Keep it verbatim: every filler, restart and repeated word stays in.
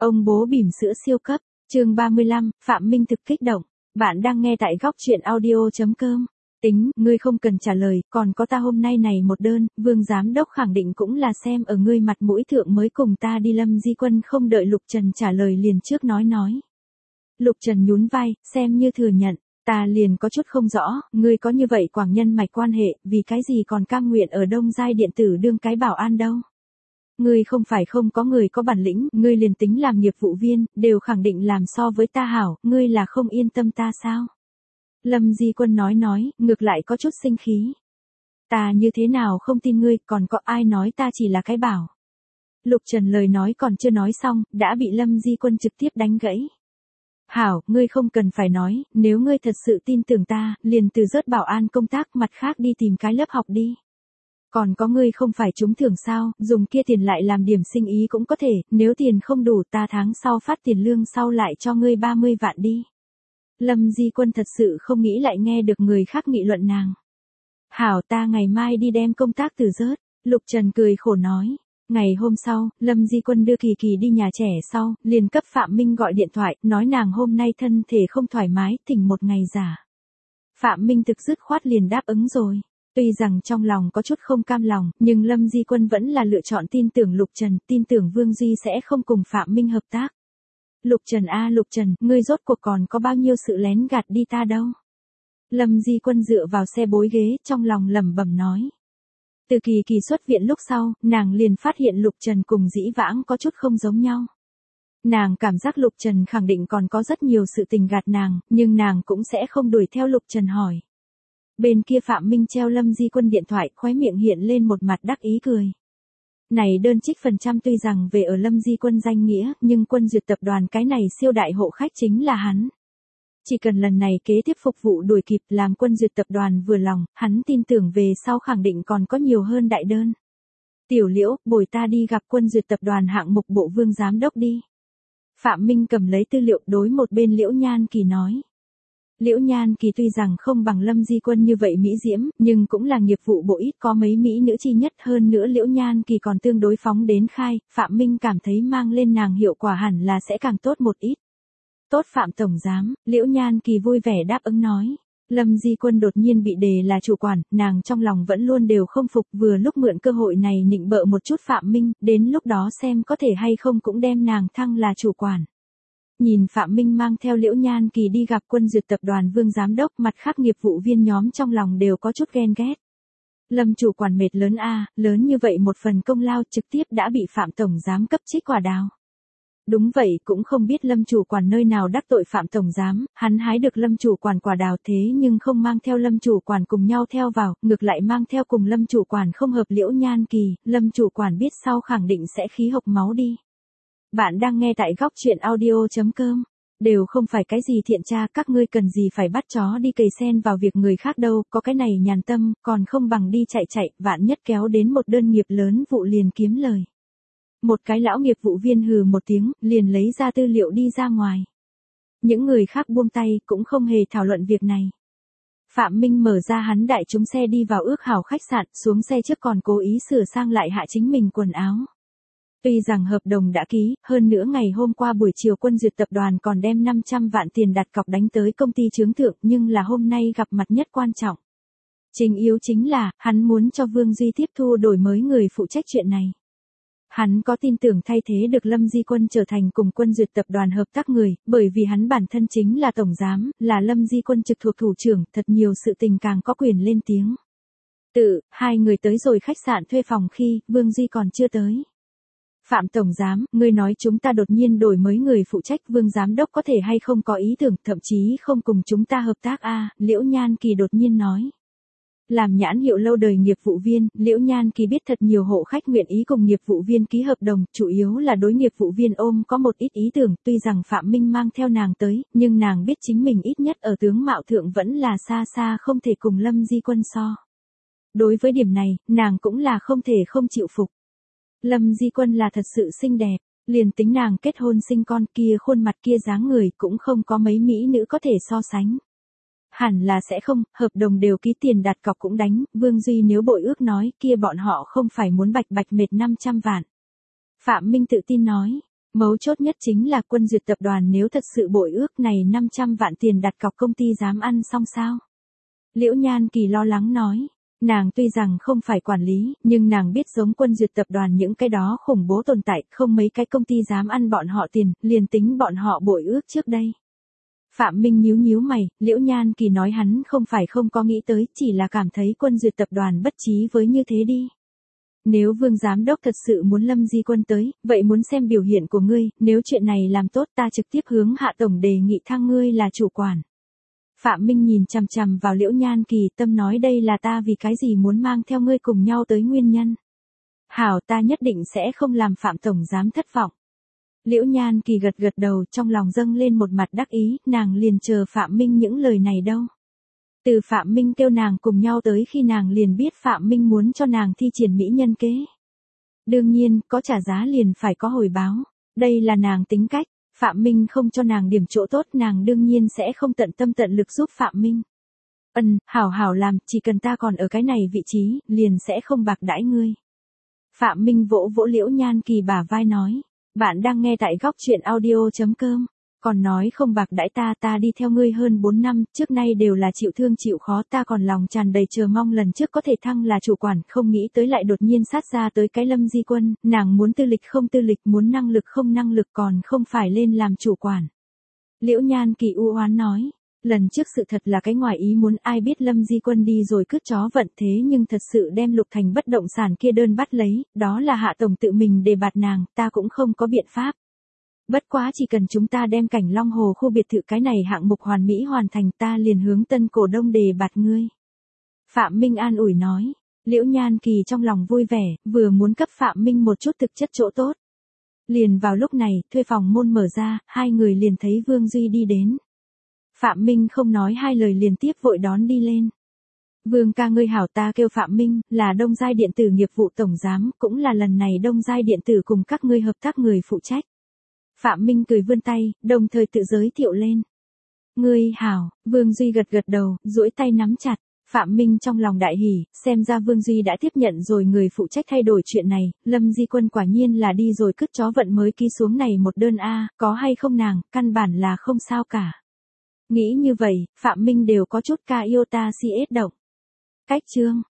Ông bố bỉm sữa siêu cấp, chương ba mươi lăm, Phạm Minh thực kích động. Bạn đang nghe tại góc truyện audio chấm com. Tính, ngươi không cần trả lời, còn có ta hôm nay này một đơn, Vương Giám Đốc khẳng định cũng là xem ở ngươi mặt mũi thượng mới cùng ta đi. Lâm Di Quân không đợi Lục Trần trả lời liền trước nói nói. Lục Trần nhún vai, xem như thừa nhận, ta liền có chút không rõ, ngươi có như vậy quảng nhân mạch quan hệ, vì cái gì còn cam nguyện ở Đông Giai điện tử đương cái bảo an đâu. Ngươi không phải không có người có bản lĩnh, ngươi liền tính làm nghiệp vụ viên, đều khẳng định làm so với ta hảo, ngươi là không yên tâm ta sao? Lâm Di Quân nói nói, ngược lại có chút sinh khí. Ta như thế nào không tin ngươi, còn có ai nói ta chỉ là cái bảo. Lục Trần lời nói còn chưa nói xong, đã bị Lâm Di Quân trực tiếp đánh gãy. Hảo, ngươi không cần phải nói, nếu ngươi thật sự tin tưởng ta, liền từ rớt bảo an công tác mặt khác đi tìm cái lớp học đi. Còn có ngươi không phải trúng thưởng sao, dùng kia tiền lại làm điểm sinh ý cũng có thể, nếu tiền không đủ ta tháng sau phát tiền lương sau lại cho ngươi ba mươi vạn đi. Lâm Di Quân thật sự không nghĩ lại nghe được người khác nghị luận nàng. Hảo, ta ngày mai đi đem công tác từ rớt, Lục Trần cười khổ nói. Ngày hôm sau, Lâm Di Quân đưa Kỳ Kỳ đi nhà trẻ sau, liền cấp Phạm Minh gọi điện thoại, nói nàng hôm nay thân thể không thoải mái, thỉnh một ngày giả. Phạm Minh thực dứt khoát liền đáp ứng rồi. Tuy rằng trong lòng có chút không cam lòng, nhưng Lâm Di Quân vẫn là lựa chọn tin tưởng Lục Trần, tin tưởng Vương Duy sẽ không cùng Phạm Minh hợp tác. Lục Trần a Lục Trần, ngươi rốt cuộc còn có bao nhiêu sự lén gạt đi ta đâu. Lâm Di Quân dựa vào xe bối ghế, trong lòng lẩm bẩm nói. Từ Kỳ Kỳ xuất viện lúc sau, nàng liền phát hiện Lục Trần cùng dĩ vãng có chút không giống nhau. Nàng cảm giác Lục Trần khẳng định còn có rất nhiều sự tình gạt nàng, nhưng nàng cũng sẽ không đuổi theo Lục Trần hỏi. Bên kia Phạm Minh treo Lâm Di Quân điện thoại, khóe miệng hiện lên một mặt đắc ý cười. Này đơn trích phần trăm tuy rằng về ở Lâm Di Quân danh nghĩa, nhưng Quân Duyệt tập đoàn cái này siêu đại hộ khách chính là hắn. Chỉ cần lần này kế tiếp phục vụ đuổi kịp làm Quân Duyệt tập đoàn vừa lòng, hắn tin tưởng về sau khẳng định còn có nhiều hơn đại đơn. Tiểu Liễu, bồi ta đi gặp Quân Duyệt tập đoàn hạng mục bộ Vương Giám Đốc đi. Phạm Minh cầm lấy tư liệu đối một bên Liễu Nhan Kỳ nói. Liễu Nhan Kỳ tuy rằng không bằng Lâm Di Quân như vậy mỹ diễm, nhưng cũng là nghiệp vụ bộ ít có mấy mỹ nữ chi nhất, hơn nữa Liễu Nhan Kỳ còn tương đối phóng đến khai, Phạm Minh cảm thấy mang lên nàng hiệu quả hẳn là sẽ càng tốt một ít. Tốt Phạm tổng giám, Liễu Nhan Kỳ vui vẻ đáp ứng nói. Lâm Di Quân đột nhiên bị đề là chủ quản, nàng trong lòng vẫn luôn đều không phục, vừa lúc mượn cơ hội này nịnh bợ một chút Phạm Minh, đến lúc đó xem có thể hay không cũng đem nàng thăng là chủ quản. Nhìn Phạm Minh mang theo Liễu Nhan Kỳ đi gặp Quân Duyệt tập đoàn Vương Giám Đốc, mặt khác nghiệp vụ viên nhóm trong lòng đều có chút ghen ghét. Lâm chủ quản mệt lớn a, lớn như vậy một phần công lao trực tiếp đã bị Phạm tổng giám cấp trích quả đào. Đúng vậy, cũng không biết Lâm chủ quản nơi nào đắc tội Phạm tổng giám, hắn hái được Lâm chủ quản quả đào thế nhưng không mang theo Lâm chủ quản cùng nhau theo vào, ngược lại mang theo cùng Lâm chủ quản không hợp Liễu Nhan Kỳ, Lâm chủ quản biết sau khẳng định sẽ khí hộc máu đi. Bạn đang nghe tại góc truyện audio chấm com. Đều không phải cái gì thiện tra, các ngươi cần gì phải bắt chó đi cày sen vào việc người khác đâu, có cái này nhàn tâm, còn không bằng đi chạy chạy, vạn nhất kéo đến một đơn nghiệp lớn vụ liền kiếm lời. Một cái lão nghiệp vụ viên hừ một tiếng, liền lấy ra tư liệu đi ra ngoài. Những người khác buông tay, cũng không hề thảo luận việc này. Phạm Minh mở ra hắn đại chúng xe đi vào ước hảo khách sạn, xuống xe trước còn cố ý sửa sang lại hạ chính mình quần áo. Tuy rằng hợp đồng đã ký, hơn nữa ngày hôm qua buổi chiều Quân Duyệt tập đoàn còn đem năm trăm vạn tiền đặt cọc đánh tới công ty chướng thượng, nhưng là hôm nay gặp mặt nhất quan trọng. Chính yếu chính là, hắn muốn cho Vương Duy tiếp thu đổi mới người phụ trách chuyện này. Hắn có tin tưởng thay thế được Lâm Di Quân trở thành cùng Quân Duyệt tập đoàn hợp tác người, bởi vì hắn bản thân chính là tổng giám, là Lâm Di Quân trực thuộc thủ trưởng, thật nhiều sự tình càng có quyền lên tiếng. Tự, hai người tới rồi khách sạn thuê phòng khi, Vương Duy còn chưa tới. Phạm tổng giám, ngươi nói chúng ta đột nhiên đổi mới người phụ trách, Vương giám đốc có thể hay không có ý tưởng, thậm chí không cùng chúng ta hợp tác a, à, Liễu Nhan Kỳ đột nhiên nói. Làm nhãn hiệu lâu đời nghiệp vụ viên, Liễu Nhan Kỳ biết thật nhiều hộ khách nguyện ý cùng nghiệp vụ viên ký hợp đồng, chủ yếu là đối nghiệp vụ viên ôm có một ít ý tưởng, tuy rằng Phạm Minh mang theo nàng tới, nhưng nàng biết chính mình ít nhất ở tướng mạo thượng vẫn là xa xa không thể cùng Lâm Di Quân so. Đối với điểm này, nàng cũng là không thể không chịu phục. Lâm Di Quân là thật sự xinh đẹp, liền tính nàng kết hôn sinh con kia khuôn mặt kia dáng người cũng không có mấy mỹ nữ có thể so sánh. Hẳn là sẽ không, hợp đồng đều ký tiền đặt cọc cũng đánh, Vương Duy nếu bội ước nói kia bọn họ không phải muốn bạch bạch mệt năm trăm vạn. Phạm Minh tự tin nói, Mấu chốt nhất chính là Quân Duyệt tập đoàn nếu thật sự bội ước này năm trăm vạn tiền đặt cọc công ty dám ăn xong sao? Liễu Nhan Kỳ lo lắng nói. Nàng tuy rằng không phải quản lý, nhưng nàng biết giống Quân Duyệt tập đoàn những cái đó khủng bố tồn tại, không mấy cái công ty dám ăn bọn họ tiền, liền tính bọn họ bội ước trước đây. Phạm Minh nhíu nhíu mày, Liễu Nhan Kỳ nói hắn không phải không có nghĩ tới, chỉ là cảm thấy Quân Duyệt tập đoàn bất trí với như thế đi. Nếu Vương giám đốc thật sự muốn Lâm Di Quân tới, vậy muốn xem biểu hiện của ngươi, nếu chuyện này làm tốt ta trực tiếp hướng Hạ tổng đề nghị thăng ngươi là chủ quản. Phạm Minh nhìn chằm chằm vào Liễu Nhan Kỳ, tâm nói đây là ta vì cái gì muốn mang theo ngươi cùng nhau tới nguyên nhân. Hảo, ta nhất định sẽ không làm Phạm tổng giám thất vọng. Liễu Nhan Kỳ gật gật đầu, trong lòng dâng lên một mặt đắc ý, nàng liền chờ Phạm Minh những lời này đâu. Từ Phạm Minh kêu nàng cùng nhau tới khi nàng liền biết Phạm Minh muốn cho nàng thi triển mỹ nhân kế. Đương nhiên, có trả giá liền phải có hồi báo. Đây là nàng tính cách. Phạm Minh không cho nàng điểm chỗ tốt, nàng đương nhiên sẽ không tận tâm tận lực giúp Phạm Minh. Ừm, hảo hảo làm, chỉ cần ta còn ở cái này vị trí, liền sẽ không bạc đãi ngươi. Phạm Minh vỗ vỗ Liễu Nhan Kỳ bả vai nói. Bạn đang nghe tại góc truyện audio chấm com. Còn nói không bạc đãi ta, ta đi theo ngươi hơn bốn năm, trước nay đều là chịu thương chịu khó, ta còn lòng tràn đầy chờ mong lần trước có thể thăng là chủ quản, không nghĩ tới lại đột nhiên sát ra tới cái Lâm Di Quân, nàng muốn tư lịch không tư lịch, muốn năng lực không năng lực, còn không phải lên làm chủ quản. Liễu Nhan Kỳ u oán nói, lần trước sự thật là cái ngoài ý muốn, ai biết Lâm Di Quân đi rồi cướp chó vận thế nhưng thật sự đem Lục Thành bất động sản kia đơn bắt lấy, đó là Hạ tổng tự mình đề bạt nàng, ta cũng không có biện pháp. Bất quá chỉ cần chúng ta đem Cảnh Long Hồ khu biệt thự cái này hạng mục hoàn mỹ hoàn thành, ta liền hướng tân cổ đông đề bạt ngươi. Phạm Minh an ủi nói. Liễu Nhan Kỳ trong lòng vui vẻ, vừa muốn cấp Phạm Minh một chút thực chất chỗ tốt. Liền vào lúc này, thuê phòng môn mở ra, hai người liền thấy Vương Duy đi đến. Phạm Minh không nói hai lời liền tiếp vội đón đi lên. Vương ca ngươi hảo, ta kêu Phạm Minh, là Đông Giai Điện tử nghiệp vụ tổng giám, cũng là lần này Đông Giai Điện tử cùng các ngươi hợp tác người phụ trách. Phạm Minh cười vươn tay, đồng thời tự giới thiệu lên. Ngươi hảo, Vương Duy gật gật đầu, duỗi tay nắm chặt. Phạm Minh trong lòng đại hỉ, xem ra Vương Duy đã tiếp nhận rồi người phụ trách thay đổi chuyện này, Lâm Di Quân quả nhiên là đi rồi cứt chó vận mới ký xuống này một đơn A, có hay không nàng, căn bản là không sao cả. Nghĩ như vậy, Phạm Minh đều có chút ca yêu ta si ết động. Cách chương.